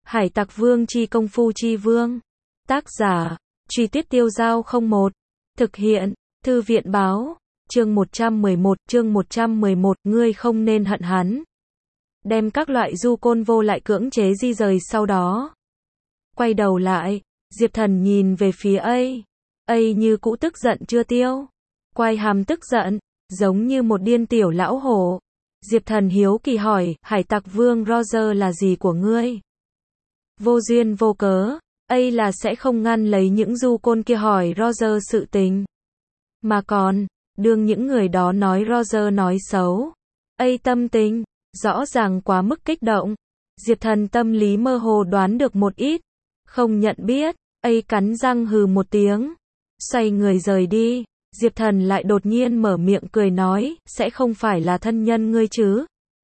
Hải Tặc Vương chi công phu chi vương. Tác giả, Truy Tuyết Tiêu Dao 01. Thực hiện, Thư viện báo. Chương 111, ngươi không nên hận hắn. Đem các loại du côn vô lại cưỡng chế di rời sau đó. Quay đầu lại, Diệp Thần nhìn về phía A như cũ tức giận chưa tiêu. Quay hàm tức giận, giống như một điên tiểu lão hổ. Diệp Thần hiếu kỳ hỏi, Hải Tặc Vương Roger là gì của ngươi? Vô duyên vô cớ, A là sẽ không ngăn lấy những du côn kia hỏi Roger sự tình. Mà còn, đương những người đó nói Roger nói xấu. A tâm tình, rõ ràng quá mức kích động. Diệp Thần tâm lý mơ hồ đoán được một ít. Không nhận biết, A cắn răng hừ một tiếng. Xoay người rời đi. Diệp Thần lại đột nhiên mở miệng cười nói, sẽ không phải là thân nhân ngươi chứ?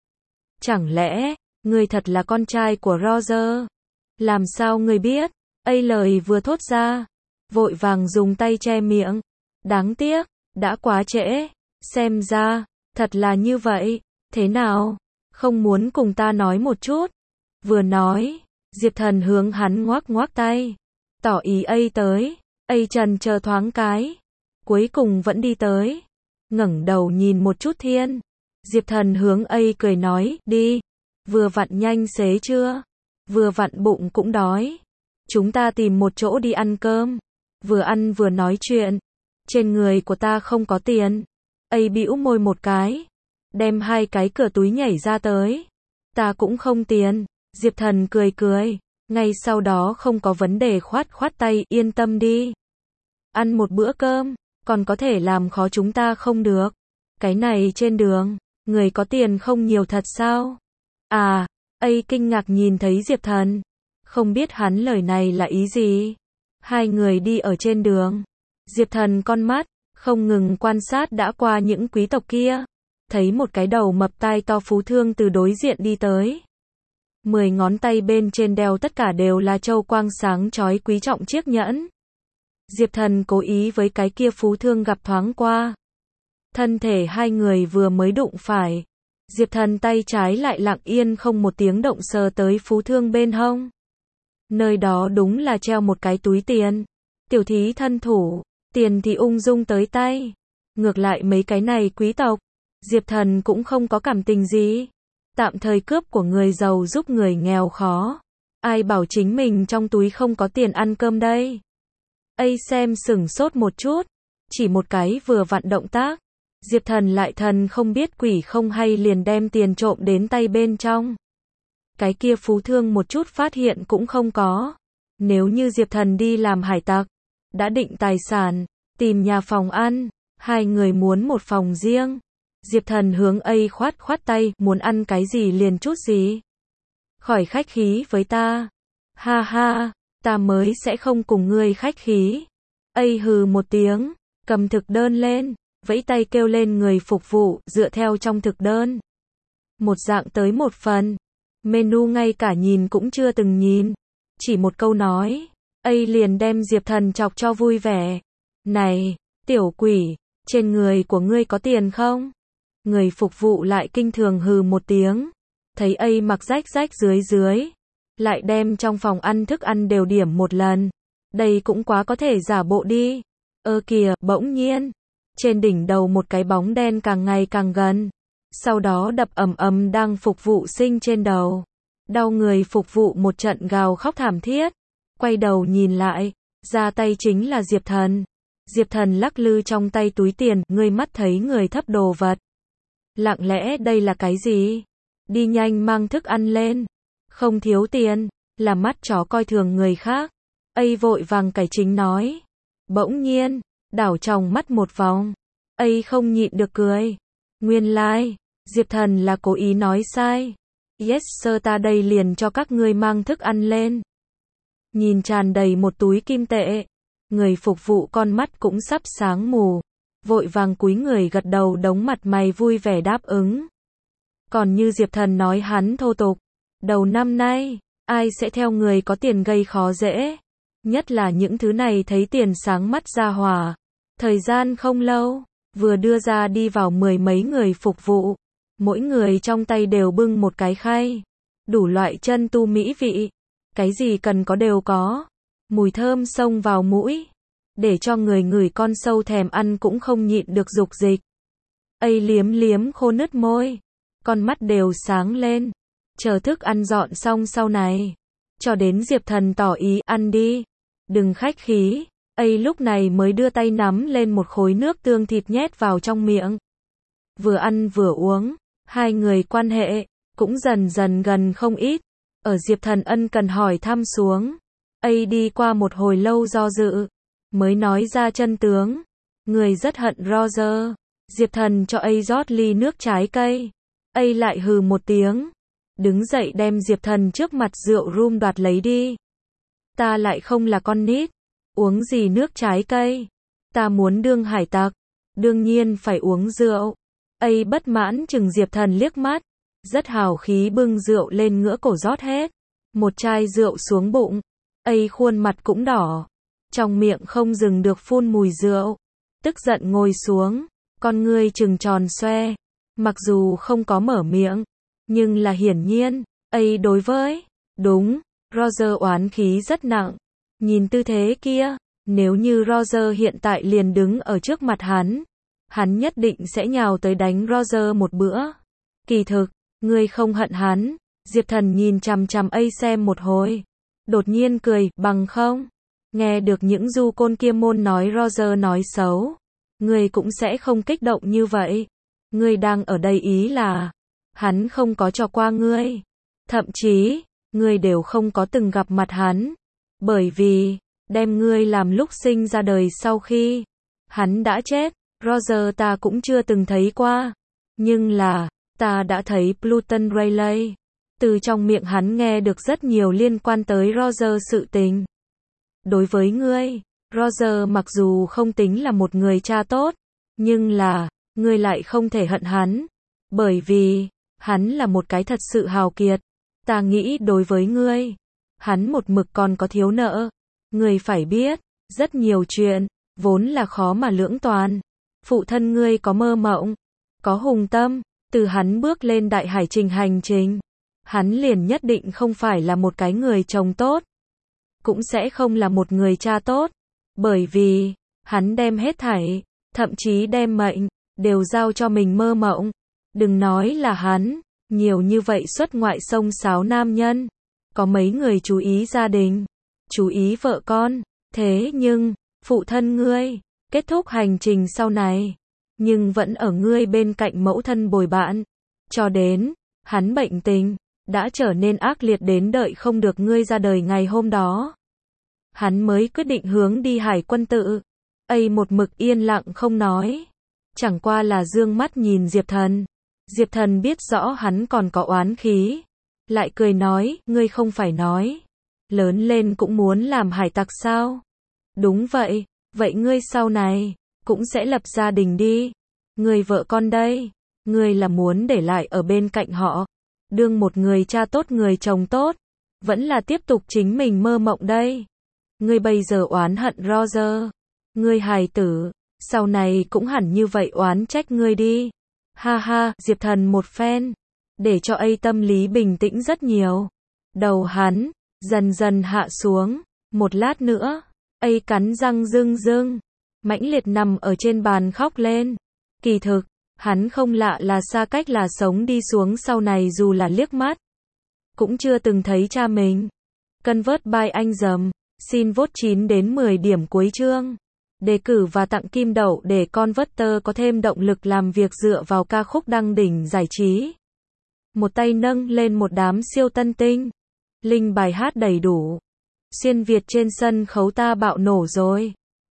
Chẳng lẽ, ngươi thật là con trai của Roger? Làm sao ngươi biết? A lời vừa thốt ra, vội vàng dùng tay che miệng. Đáng tiếc, đã quá trễ. Xem ra, thật là như vậy. Thế nào? Không muốn cùng ta nói một chút? Vừa nói, Diệp Thần hướng hắn ngoắc ngoắc tay. Tỏ ý A tới. A trần chờ thoáng cái. Cuối cùng vẫn đi tới. Ngẩng đầu nhìn một chút thiên. Diệp Thần hướng A cười nói, đi. Vừa vặn nhanh xế chưa? Vừa vặn bụng cũng đói. Chúng ta tìm một chỗ đi ăn cơm. Vừa ăn vừa nói chuyện. Trên người của ta không có tiền. A bĩu môi một cái. Đem hai cái cửa túi nhảy ra tới. Ta cũng không tiền. Diệp Thần cười cười. Ngay sau đó không có vấn đề khoát khoát tay, yên tâm đi. Ăn một bữa cơm, còn có thể làm khó chúng ta không được. Cái này trên đường, người có tiền không nhiều thật sao? À, A kinh ngạc nhìn thấy Diệp Thần. Không biết hắn lời này là ý gì? Hai người đi ở trên đường. Diệp Thần con mắt, không ngừng quan sát đã qua những quý tộc kia. Thấy một cái đầu mập tai to phú thương từ đối diện đi tới. 10 ngón tay bên trên đeo tất cả đều là châu quang sáng chói quý trọng chiếc nhẫn. Diệp Thần cố ý với cái kia phú thương gặp thoáng qua. Thân thể hai người vừa mới đụng phải. Diệp Thần tay trái lại lặng yên không một tiếng động sờ tới phú thương bên hông. Nơi đó đúng là treo một cái túi tiền. Tiểu thí thân thủ, tiền thì ung dung tới tay. Ngược lại mấy cái này quý tộc, Diệp Thần cũng không có cảm tình gì. Tạm thời cướp của người giàu giúp người nghèo khó. Ai bảo chính mình trong túi không có tiền ăn cơm đây? A xem sửng sốt một chút. Chỉ một cái vừa vặn động tác. Diệp Thần lại thần không biết quỷ không hay liền đem tiền trộm đến tay bên trong. Cái kia phú thương một chút phát hiện cũng không có. Nếu như Diệp Thần đi làm hải tặc, đã định tài sản, tìm nhà phòng ăn, hai người muốn một phòng riêng. Diệp Thần hướng A khoát khoát tay, muốn ăn cái gì liền chút gì. Khỏi khách khí với ta. Ha ha, ta mới sẽ không cùng ngươi khách khí. A hừ một tiếng, cầm thực đơn lên, vẫy tay kêu lên người phục vụ, dựa theo trong thực đơn. Một dạng tới một phần. Menu ngay cả nhìn cũng chưa từng nhìn. Chỉ một câu nói, A liền đem Diệp Thần chọc cho vui vẻ. Này, tiểu quỷ, trên người của ngươi có tiền không? Người phục vụ lại kinh thường hừ một tiếng. Thấy A mặc rách rách dưới. Lại đem trong phòng ăn thức ăn đều điểm một lần. Đây cũng quá có thể giả bộ đi. Kìa, bỗng nhiên. Trên đỉnh đầu một cái bóng đen càng ngày càng gần. Sau đó đập ầm ầm đang phục vụ sinh trên đầu. Đau người phục vụ một trận gào khóc thảm thiết. Quay đầu nhìn lại. Ra tay chính là Diệp Thần. Diệp Thần lắc lư trong tay túi tiền. Ngươi mắt thấy người thấp đồ vật. Lặng lẽ đây là cái gì? Đi nhanh mang thức ăn lên. Không thiếu tiền. Là mắt chó coi thường người khác. A vội vàng cải chính nói. Bỗng nhiên, đảo tròng mắt một vòng. A không nhịn được cười. Nguyên lai, Diệp Thần là cố ý nói sai. Yes sir, ta đây liền cho các ngươi mang thức ăn lên. Nhìn tràn đầy một túi kim tệ. Người phục vụ con mắt cũng sắp sáng mù. Vội vàng cúi người gật đầu đống mặt mày vui vẻ đáp ứng. Còn như Diệp Thần nói hắn thô tục. Đầu năm nay, ai sẽ theo người có tiền gây khó dễ. Nhất là những thứ này thấy tiền sáng mắt ra hỏa. Thời gian không lâu, vừa đưa ra đi vào 10 mấy người phục vụ. Mỗi người trong tay đều bưng một cái khay. Đủ loại chân tu mỹ vị. cái gì cần có đều có. Mùi thơm xông vào mũi, để cho người ngửi con sâu thèm ăn cũng không nhịn được dục dịch. Ây liếm liếm khô nứt môi, con mắt đều sáng lên, chờ thức ăn dọn xong sau này. Cho đến Diệp Thần tỏ ý ăn đi, đừng khách khí. Ây lúc này mới đưa tay nắm lên một khối nước tương thịt nhét vào trong miệng. Vừa ăn vừa uống, hai người quan hệ cũng dần dần gần không ít. Ở Diệp Thần ân cần hỏi thăm xuống, Ây đi qua một hồi lâu do dự, mới nói ra chân tướng. Người rất hận Roger. Diệp Thần cho Ây rót ly nước trái cây. Ây lại hừ một tiếng, đứng dậy đem Diệp Thần trước mặt rượu rum đoạt lấy đi. Ta lại không là con nít, uống gì nước trái cây, ta muốn đương hải tặc, đương nhiên phải uống rượu. Ây bất mãn chừng Diệp Thần liếc mắt, rất hào khí bưng rượu lên ngửa cổ rót hết một chai rượu xuống bụng. Ây khuôn mặt cũng đỏ, trong miệng không dừng được phun mùi rượu, tức giận ngồi xuống, con ngươi trừng tròn xoe, mặc dù không có mở miệng, nhưng là hiển nhiên, Ây đối với, đúng, Roger oán khí rất nặng. Nhìn tư thế kia, nếu như Roger hiện tại liền đứng ở trước mặt hắn nhất định sẽ nhào tới đánh Roger một bữa. Kỳ thực, ngươi không hận hắn. Diệp Thần nhìn chằm chằm Ây xem một hồi, đột nhiên cười, bằng không, nghe được những du côn kia môn nói Roger nói xấu, ngươi cũng sẽ không kích động như vậy. Ngươi đang ở đây ý là, hắn không có cho qua ngươi, thậm chí, ngươi đều không có từng gặp mặt hắn, bởi vì, đem ngươi làm lúc sinh ra đời sau khi hắn đã chết. Roger ta cũng chưa từng thấy qua, nhưng là, ta đã thấy Pluton Riley. Từ trong miệng hắn nghe được rất nhiều liên quan tới Roger sự tình. Đối với ngươi, Roger mặc dù không tính là một người cha tốt, nhưng là, ngươi lại không thể hận hắn, bởi vì, hắn là một cái thật sự hào kiệt. Ta nghĩ đối với ngươi, hắn một mực còn có thiếu nợ. Ngươi phải biết, rất nhiều chuyện, vốn là khó mà lưỡng toàn. Phụ thân ngươi có mơ mộng, có hùng tâm, từ hắn bước lên đại hải trình hành trình, hắn liền nhất định không phải là một cái người chồng tốt, cũng sẽ không là một người cha tốt, bởi vì, hắn đem hết thảy, thậm chí đem mệnh, đều giao cho mình mơ mộng. Đừng nói là hắn, nhiều như vậy xuất ngoại xông xáo nam nhân, có mấy người chú ý gia đình, chú ý vợ con, thế nhưng, phụ thân ngươi, kết thúc hành trình sau này, nhưng vẫn ở ngươi bên cạnh mẫu thân bồi bạn, cho đến, hắn bệnh tình, đã trở nên ác liệt đến đợi không được ngươi ra đời ngày hôm đó. Hắn mới quyết định hướng đi hải quân tự. Ây một mực yên lặng không nói, chẳng qua là dương mắt nhìn Diệp Thần. Diệp Thần biết rõ hắn còn có oán khí, lại cười nói, ngươi không phải nói, lớn lên cũng muốn làm hải tặc sao? Đúng vậy, vậy ngươi sau này, cũng sẽ lập gia đình đi. Người vợ con đây, ngươi là muốn để lại ở bên cạnh họ, đương một người cha tốt người chồng tốt, vẫn là tiếp tục chính mình mơ mộng đây. Ngươi bây giờ oán hận Roger, ngươi hài tử, sau này cũng hẳn như vậy oán trách ngươi đi. Ha ha, Diệp Thần một phen, để cho Ây tâm lý bình tĩnh rất nhiều. Đầu hắn, dần dần hạ xuống, một lát nữa, Ây cắn răng rưng rưng, mãnh liệt nằm ở trên bàn khóc lên. Kỳ thực, hắn không lạ là xa cách là sống đi xuống sau này dù là liếc mắt, cũng chưa từng thấy cha mình. Convert by anh dầm, xin vote 9 đến 10 điểm cuối chương. Đề cử và tặng kim đậu để Converter có thêm động lực làm việc dựa vào ca khúc đăng đỉnh giải trí. Một tay nâng lên một đám siêu tân tinh. Link bài hát đầy đủ. Xuyên Việt trên sân khấu ta bạo nổ rồi.